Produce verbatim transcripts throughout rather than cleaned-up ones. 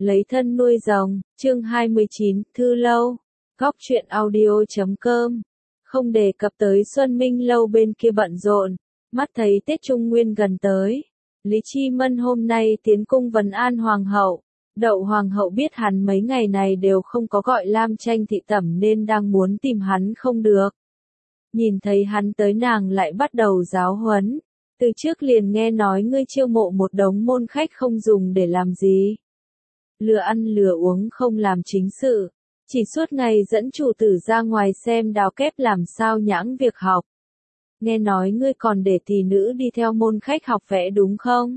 Lấy thân nuôi rồng, chương hai mươi chín, Thư Lâu, Góc truyện audio chấm com. Không đề cập tới Xuân Minh Lâu bên kia bận rộn, mắt thấy Tết Trung Nguyên gần tới. Lý Chi Mân hôm nay tiến cung vấn an Hoàng hậu. Đậu Hoàng hậu biết hắn mấy ngày này đều không có gọi Lam Tranh thị tẩm nên đang muốn tìm hắn không được. Nhìn thấy hắn tới nàng lại bắt đầu giáo huấn. Từ trước liền nghe nói ngươi chiêu mộ một đống môn khách không dùng để làm gì. Lừa ăn lừa uống không làm chính sự. Chỉ suốt ngày dẫn chủ tử ra ngoài xem đào kép làm sao nhãng việc học. Nghe nói ngươi còn để tỷ nữ đi theo môn khách học vẽ đúng không?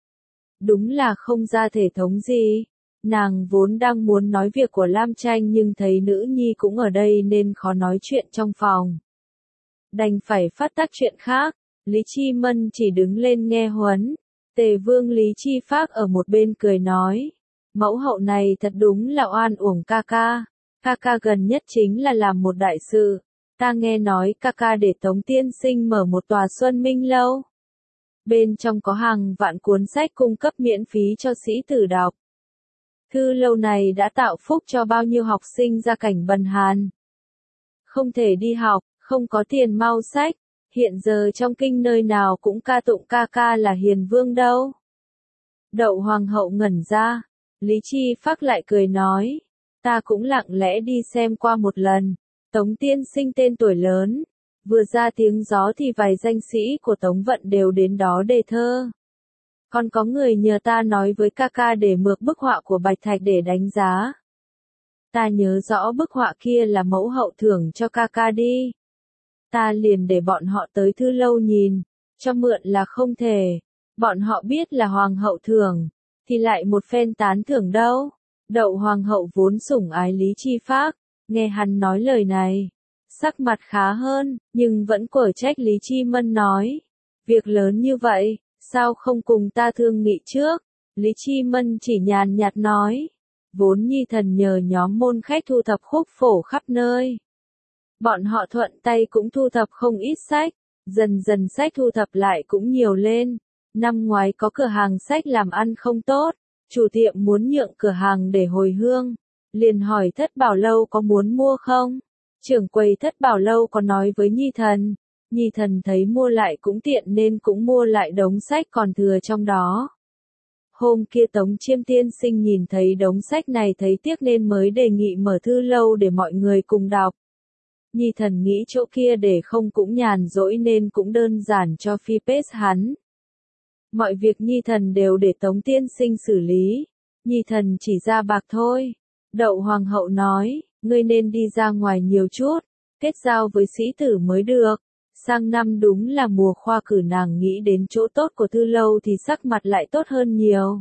Đúng là không ra thể thống gì. Nàng vốn đang muốn nói việc của Lam Tranh nhưng thấy nữ nhi cũng ở đây nên khó nói chuyện trong phòng. Đành phải phát tác chuyện khác. Lý Chi Mân chỉ đứng lên nghe huấn. Tề vương Lý Chi Phác ở một bên cười nói. Mẫu hậu này thật đúng là oan uổng ca ca. Ca ca gần nhất chính là làm một đại sự. Ta nghe nói ca ca để Tống Tiên Sinh mở một tòa Xuân Minh Lâu. Bên trong có hàng vạn cuốn sách cung cấp miễn phí cho sĩ tử đọc. Thư lâu này đã tạo phúc cho bao nhiêu học sinh ra cảnh bần hàn. Không thể đi học, không có tiền mau sách. Hiện giờ trong kinh nơi nào cũng ca tụng ca ca là hiền vương đâu. Đậu Hoàng hậu ngẩn ra. Lý Chi Phác lại cười nói. Ta cũng lặng lẽ đi xem qua một lần. Tống Tiên Sinh tên tuổi lớn. Vừa ra tiếng gió thì vài danh sĩ của Tống Vận đều đến đó đề thơ. Còn có người nhờ ta nói với ca ca để mượn bức họa của Bạch Thạch để đánh giá. Ta nhớ rõ bức họa kia là mẫu hậu thưởng cho ca ca đi. Ta liền để bọn họ tới Thư Lâu nhìn. Cho mượn là không thể. Bọn họ biết là Hoàng hậu thưởng. Thì lại một phen tán thưởng đâu. Đậu Hoàng hậu vốn sủng ái Lý Chi Phác. Nghe hắn nói lời này. Sắc mặt khá hơn. Nhưng vẫn quở trách Lý Chi Mân nói. Việc lớn như vậy. Sao không cùng ta thương nghị trước? Lý Chi Mân chỉ nhàn nhạt nói. Vốn Nhi thần nhờ nhóm môn khách thu thập khúc phổ khắp nơi. Bọn họ thuận tay cũng thu thập không ít sách. Dần dần sách thu thập lại cũng nhiều lên. Năm ngoái có cửa hàng sách làm ăn không tốt. Chủ tiệm muốn nhượng cửa hàng để hồi hương. Liền hỏi Thất Bảo Lâu có muốn mua không? Trưởng quầy Thất Bảo Lâu có nói với Nhi thần. Nhi thần thấy mua lại cũng tiện nên cũng mua lại đống sách còn thừa trong đó. Hôm kia Tống Chiêm Tiên Sinh nhìn thấy đống sách này thấy tiếc nên mới đề nghị mở thư lâu để mọi người cùng đọc. Nhi thần nghĩ chỗ kia để không cũng nhàn rỗi nên cũng đơn giản cho phi pết hắn. Mọi việc Nhi thần đều để Tống Tiên Sinh xử lý. Nhi thần chỉ ra bạc thôi. Đậu Hoàng hậu nói, ngươi nên đi ra ngoài nhiều chút, kết giao với sĩ tử mới được. Sang năm đúng là mùa khoa cử, nàng nghĩ đến chỗ tốt của Thư Lâu thì sắc mặt lại tốt hơn nhiều.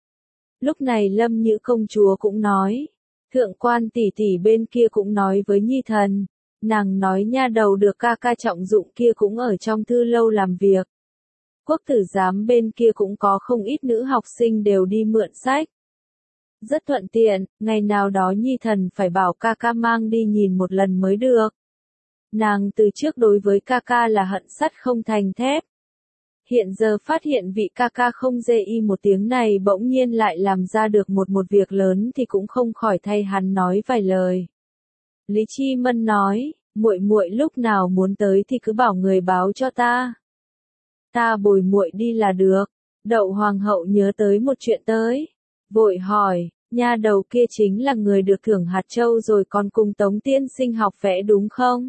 Lúc này Lâm Nhữ công chúa cũng nói, thượng quan tỷ tỷ bên kia cũng nói với Nhi thần, nàng nói nha đầu được ca ca trọng dụng kia cũng ở trong Thư Lâu làm việc. Quốc tử giám bên kia cũng có không ít nữ học sinh đều đi mượn sách. Rất thuận tiện, ngày nào đó Nhi thần phải bảo ca ca mang đi nhìn một lần mới được. Nàng từ trước đối với ca ca là hận sắt không thành thép. Hiện giờ phát hiện vị ca ca không dê y một tiếng này bỗng nhiên lại làm ra được một một việc lớn thì cũng không khỏi thay hắn nói vài lời. Lý Chi Mân nói, muội muội lúc nào muốn tới thì cứ bảo người báo cho ta. Ta bồi muội đi là được. Đậu Hoàng hậu nhớ tới một chuyện tới. Vội hỏi, nha đầu kia chính là người được thưởng hạt châu rồi còn cùng Tống Tiên Sinh học vẽ đúng không?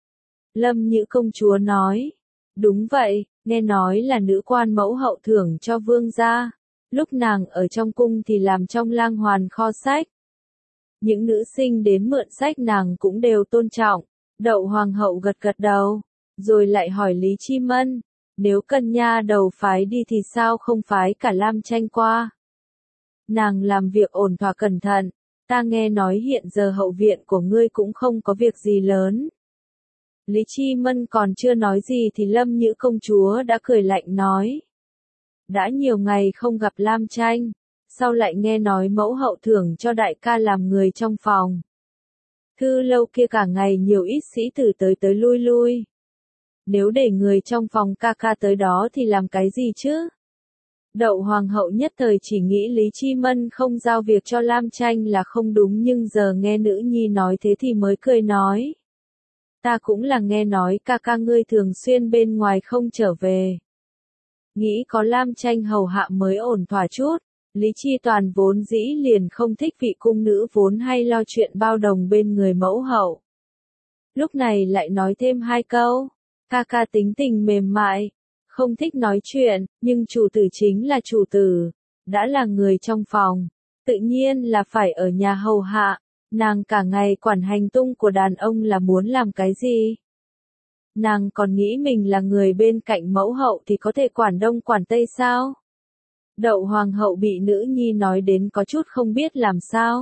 Lâm Nhữ công chúa nói, đúng vậy, nghe nói là nữ quan mẫu hậu thưởng cho vương gia. Lúc nàng ở trong cung thì làm trong lang hoàn kho sách. Những nữ sinh đến mượn sách nàng cũng đều tôn trọng. Đậu Hoàng hậu gật gật đầu, rồi lại hỏi Lý Chi Mân, nếu cần nha đầu phái đi thì sao không phái cả Lam Tranh qua? Nàng làm việc ổn thỏa cẩn thận, ta nghe nói hiện giờ hậu viện của ngươi cũng không có việc gì lớn. Lý Chi Mân còn chưa nói gì thì Lâm Nhữ công chúa đã cười lạnh nói. Đã nhiều ngày không gặp Lam Tranh, sao lại nghe nói mẫu hậu thưởng cho đại ca làm người trong phòng. Thư Lâu kia cả ngày nhiều ít sĩ tử tới tới lui lui. Nếu để người trong phòng ca ca tới đó thì làm cái gì chứ? Đậu hoàng hậu nhất thời chỉ nghĩ Lý Chi Mân không giao việc cho Lam Tranh là không đúng, nhưng giờ nghe nữ nhi nói thế thì mới cười nói. Ta cũng là nghe nói ca ca ngươi thường xuyên bên ngoài không trở về. Nghĩ có Lam Tranh hầu hạ mới ổn thỏa chút. Lý Chi Toàn vốn dĩ liền không thích vị cung nữ vốn hay lo chuyện bao đồng bên người mẫu hậu. Lúc này lại nói thêm hai câu. Ca ca tính tình mềm mại, không thích nói chuyện, nhưng chủ tử chính là chủ tử, đã là người trong phòng, tự nhiên là phải ở nhà hầu hạ, nàng cả ngày quản hành tung của đàn ông là muốn làm cái gì? Nàng còn nghĩ mình là người bên cạnh mẫu hậu thì có thể quản đông quản tây sao? Đậu hoàng hậu bị nữ nhi nói đến có chút không biết làm sao.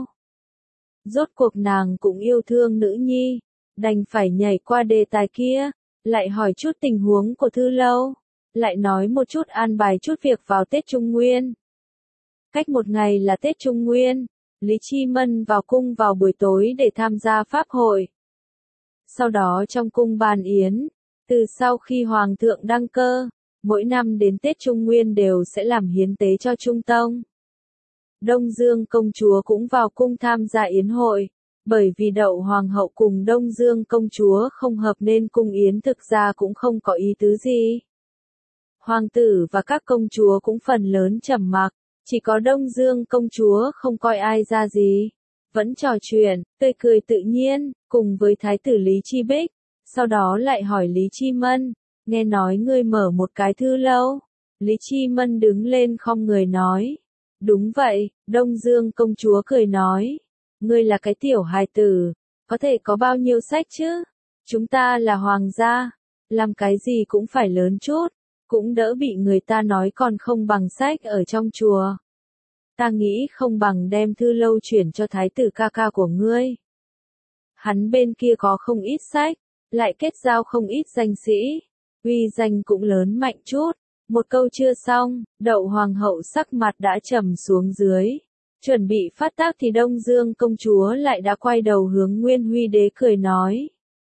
Rốt cuộc nàng cũng yêu thương nữ nhi, đành phải nhảy qua đề tài kia, lại hỏi chút tình huống của Thư Lâu, lại nói một chút an bài chút việc vào Tết Trung Nguyên. Cách một ngày là Tết Trung Nguyên, Lý Chi Mân vào cung vào buổi tối để tham gia pháp hội. Sau đó trong cung bàn yến, từ sau khi Hoàng thượng đăng cơ, mỗi năm đến Tết Trung Nguyên đều sẽ làm hiến tế cho Trung Tông. Đông Dương công chúa cũng vào cung tham gia yến hội, bởi vì Đậu hoàng hậu cùng Đông Dương công chúa không hợp nên cung yến thực ra cũng không có ý tứ gì. Hoàng tử và các công chúa cũng phần lớn trầm mặc, chỉ có Đông Dương công chúa không coi ai ra gì, vẫn trò chuyện, tươi cười tự nhiên, cùng với thái tử Lý Chi Bích, sau đó lại hỏi Lý Chi Mân, nghe nói ngươi mở một cái thư lâu. Lý Chi Mân đứng lên khom người nói, đúng vậy. Đông Dương công chúa cười nói, ngươi là cái tiểu hài tử, có thể có bao nhiêu sách chứ? Chúng ta là hoàng gia, làm cái gì cũng phải lớn chút, cũng đỡ bị người ta nói còn không bằng sách ở trong chùa. Ta nghĩ không bằng đem thư lâu chuyển cho thái tử ca ca của ngươi. Hắn bên kia có không ít sách, lại kết giao không ít danh sĩ, uy danh cũng lớn mạnh chút. Một câu chưa xong, Đậu hoàng hậu sắc mặt đã trầm xuống dưới. Chuẩn bị phát tác thì Đông Dương công chúa lại đã quay đầu hướng Nguyên Huy đế cười nói.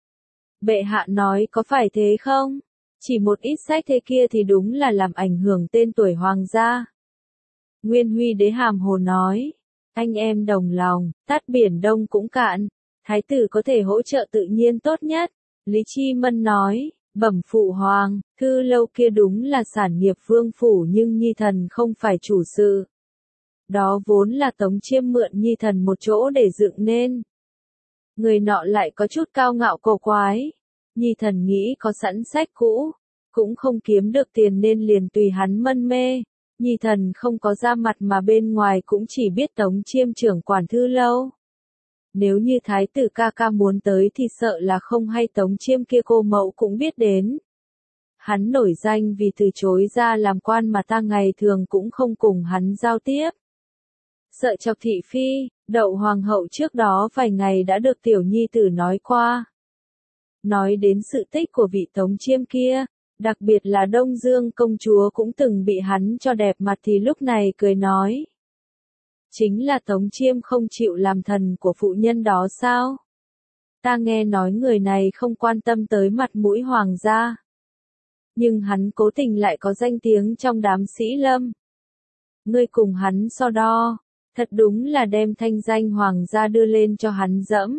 Bệ hạ nói có phải thế không? Chỉ một ít sách thế kia thì đúng là làm ảnh hưởng tên tuổi hoàng gia. Nguyên Huy đế hàm hồ nói, anh em đồng lòng, tát biển Đông cũng cạn, thái tử có thể hỗ trợ tự nhiên tốt nhất. Lý Chi Mân nói, bẩm phụ hoàng, thư lâu kia đúng là sản nghiệp vương phủ nhưng nhi thần không phải chủ sự. Đó vốn là Tống Chiêm mượn nhi thần một chỗ để dựng nên. Người nọ lại có chút cao ngạo cổ quái. Nhi thần nghĩ có sẵn sách cũ, cũng không kiếm được tiền nên liền tùy hắn mân mê. Nhi thần không có ra mặt mà bên ngoài cũng chỉ biết Tống Chiêm trưởng quản thư lâu. Nếu như thái tử ca ca muốn tới thì sợ là không hay Tống Chiêm kia cô mẫu cũng biết đến. Hắn nổi danh vì từ chối ra làm quan mà ta ngày thường cũng không cùng hắn giao tiếp. Sợ chọc thị phi, Đậu hoàng hậu trước đó vài ngày đã được tiểu nhi tử nói qua. Nói đến sự tích của vị Tống Chiêm kia, đặc biệt là Đông Dương công chúa cũng từng bị hắn cho đẹp mặt thì lúc này cười nói. Chính là Tống Chiêm không chịu làm thần của phụ nhân đó sao? Ta nghe nói người này không quan tâm tới mặt mũi hoàng gia. Nhưng hắn cố tình lại có danh tiếng trong đám sĩ lâm. Ngươi cùng hắn so đo, thật đúng là đem thanh danh hoàng gia đưa lên cho hắn dẫm.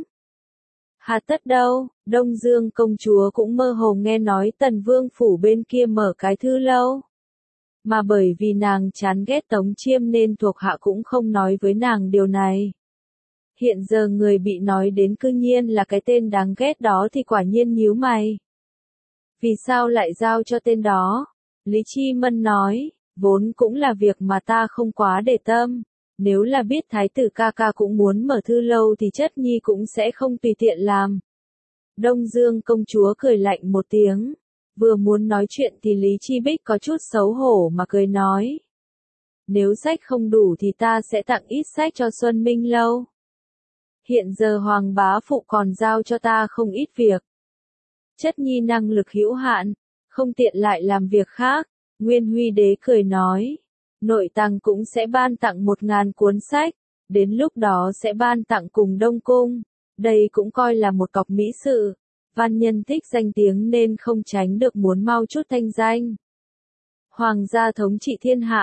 Hà tất đâu, Đông Dương công chúa cũng mơ hồ nghe nói Tần Vương phủ bên kia mở cái thư lâu. Mà bởi vì nàng chán ghét Tống Chiêm nên thuộc hạ cũng không nói với nàng điều này. Hiện giờ người bị nói đến cư nhiên là cái tên đáng ghét đó thì quả nhiên nhíu mày. Vì sao lại giao cho tên đó? Lý Chi Mân nói, vốn cũng là việc mà ta không quá để tâm. Nếu là biết thái tử ca ca cũng muốn mở thư lâu thì chất nhi cũng sẽ không tùy tiện làm. Đông Dương công chúa cười lạnh một tiếng. Vừa muốn nói chuyện thì Lý Chi Bích có chút xấu hổ mà cười nói. Nếu sách không đủ thì ta sẽ tặng ít sách cho Xuân Minh lâu. Hiện giờ hoàng bá phụ còn giao cho ta không ít việc. Chất nhi năng lực hữu hạn, không tiện lại làm việc khác. Nguyên Huy đế cười nói. Nội tăng cũng sẽ ban tặng một ngàn cuốn sách, đến lúc đó sẽ ban tặng cùng Đông Cung. Đây cũng coi là một cọc mỹ sự. Văn nhân thích danh tiếng nên không tránh được muốn mau chút thanh danh. Hoàng gia thống trị thiên hạ,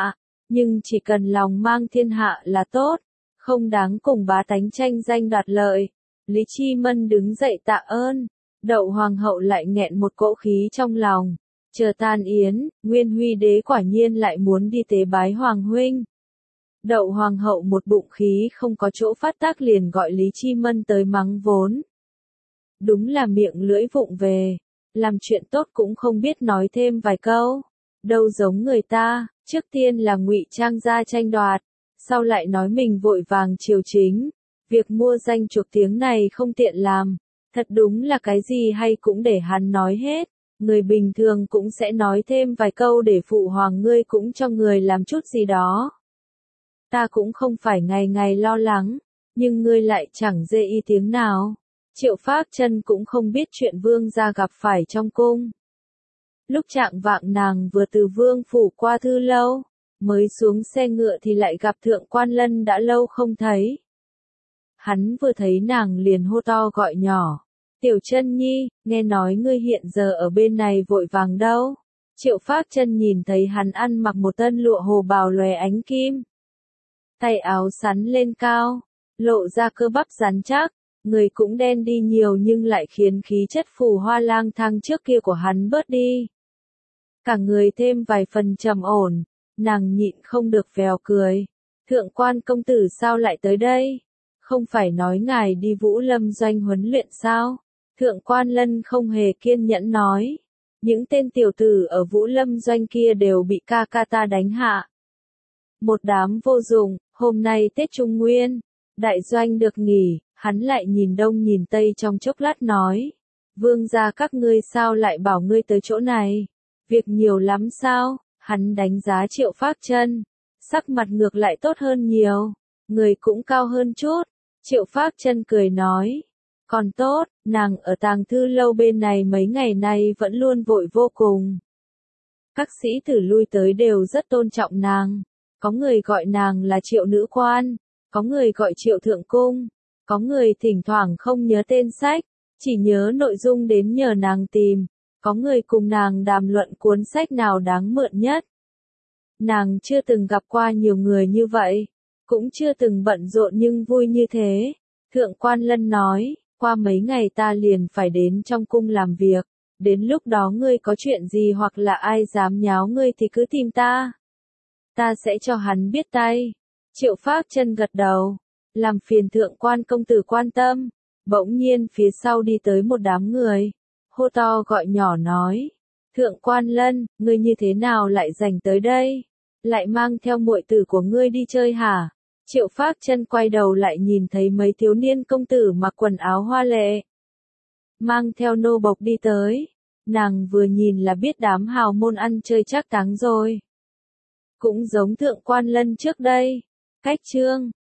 nhưng chỉ cần lòng mang thiên hạ là tốt, không đáng cùng bá tánh tranh danh đoạt lợi. Lý Chi Mân đứng dậy tạ ơn, Đậu Hoàng hậu lại nghẹn một cỗ khí trong lòng. Chờ tan yến, Nguyên Huy đế quả nhiên lại muốn đi tế bái Hoàng huynh. Đậu Hoàng hậu một bụng khí không có chỗ phát tác liền gọi Lý Chi Mân tới mắng vốn. Đúng là miệng lưỡi vụng về, làm chuyện tốt cũng không biết nói thêm vài câu. Đâu giống người ta, trước tiên là ngụy trang ra tranh đoạt, sau lại nói mình vội vàng triều chính. Việc mua danh chuộc tiếng này không tiện làm, thật đúng là cái gì hay cũng để hắn nói hết. Người bình thường cũng sẽ nói thêm vài câu để phụ hoàng ngươi cũng cho người làm chút gì đó. Ta cũng không phải ngày ngày lo lắng, nhưng ngươi lại chẳng dê y tiếng nào. Triệu Phác Chân cũng không biết chuyện vương gia gặp phải trong cung. Lúc trạng vạng nàng vừa từ vương phủ qua Thư Lâu, mới xuống xe ngựa thì lại gặp Thượng Quan Lân đã lâu không thấy. Hắn vừa thấy nàng liền hô to gọi nhỏ. Tiểu Chân Nhi, nghe nói ngươi hiện giờ ở bên này vội vàng đâu. Triệu Phác Chân nhìn thấy hắn ăn mặc một tân lụa hồ bào lòe ánh kim. Tay áo sắn lên cao, lộ ra cơ bắp rắn chắc, người cũng đen đi nhiều nhưng lại khiến khí chất phù hoa lang thang trước kia của hắn bớt đi. Cả người thêm vài phần trầm ổn, nàng nhịn không được vèo cười. Thượng Quan công tử sao lại tới đây? Không phải nói ngài đi Vũ Lâm doanh huấn luyện sao? Thượng Quan Lân không hề kiên nhẫn nói. Những tên tiểu tử ở Vũ Lâm doanh kia đều bị ca ca ta đánh hạ. Một đám vô dụng, hôm nay Tết Trung Nguyên, đại doanh được nghỉ, hắn lại nhìn đông nhìn tây trong chốc lát nói. Vương gia các ngươi sao lại bảo ngươi tới chỗ này? Việc nhiều lắm sao? Hắn đánh giá Triệu Phác Chân, sắc mặt ngược lại tốt hơn nhiều, người cũng cao hơn chút. Triệu Phác Chân cười nói, còn tốt, nàng ở Tàng Thư Lâu bên này mấy ngày nay vẫn luôn vội vô cùng. Các sĩ tử lui tới đều rất tôn trọng nàng, có người gọi nàng là Triệu nữ quan, có người gọi Triệu thượng cung, có người thỉnh thoảng không nhớ tên sách, chỉ nhớ nội dung đến nhờ nàng tìm, có người cùng nàng đàm luận cuốn sách nào đáng mượn nhất. Nàng chưa từng gặp qua nhiều người như vậy, cũng chưa từng bận rộn nhưng vui như thế. Thượng Quan Lân nói, qua mấy ngày ta liền phải đến trong cung làm việc, đến lúc đó ngươi có chuyện gì hoặc là ai dám nháo ngươi thì cứ tìm ta. Ta sẽ cho hắn biết tay. Triệu Phác Chân gật đầu, làm phiền Thượng Quan công tử quan tâm. Bỗng nhiên phía sau đi tới một đám người, hô to gọi nhỏ nói, Thượng Quan Lân, ngươi như thế nào lại rảnh tới đây? Lại mang theo muội tử của ngươi đi chơi hả? Triệu Phác Chân quay đầu lại nhìn thấy mấy thiếu niên công tử mặc quần áo hoa lệ, mang theo nô bộc đi tới. Nàng vừa nhìn là biết đám hào môn ăn chơi trác táng rồi. Cũng giống Thượng Quan Lân trước đây. Cách chương